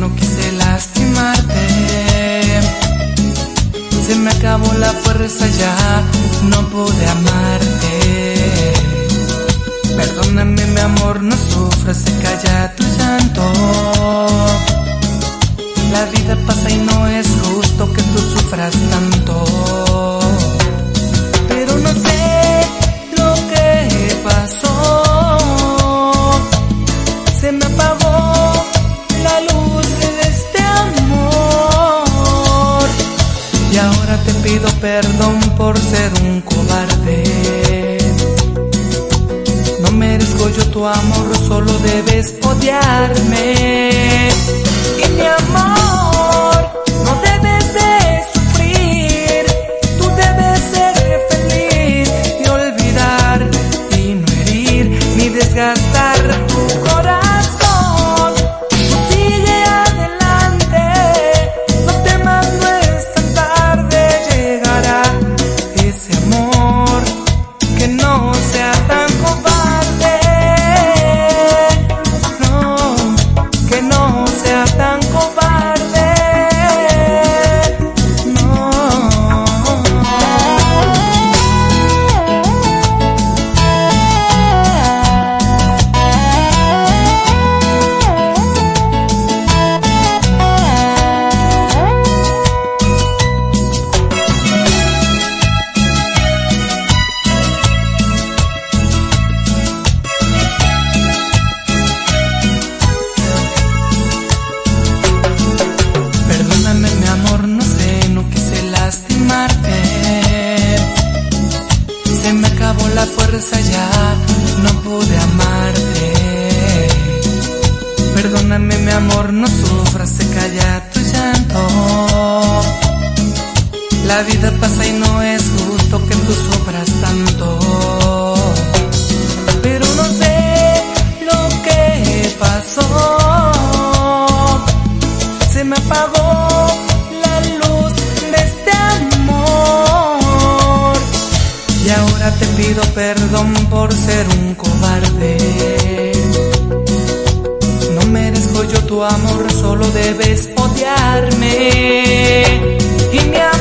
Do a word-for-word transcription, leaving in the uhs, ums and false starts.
no quise lastimarte. Se me acabó la fuerza, ya no pude amarte. Perdóname mi amor, no sufras, se calla tu llanto. La vida pasa y no es justo que tú sufras tanto. Pero no sé lo que pasó, se me apagó la luz de este amor. Y ahora te pido perdón por ser un cobarde. No merezco yo tu amor, solo debes odiarme. Y mi amor, no debes de sufrir, tú debes ser feliz y olvidar y no herir ni desgastar tu corazón. Tú sigue adelante, no temas, no es tan tarde, llegará ese amor que no sea tan cobarde, no, que no sea tan cobarde, no. Perdóname mi amor, no sé, no quise lastimarte. Se me acabó la fuerza, ya no pude amarte. Perdóname mi amor, no sufras, se calla tu llanto. La vida pasa y no es justo que tú sufras tanto. Pero no sé lo que pasó, se me apagó la luz de este amor. Y ahora te pido perdón por ser un cobarde. No merezco yo tu amor, solo debes odiarme. Y mi amor,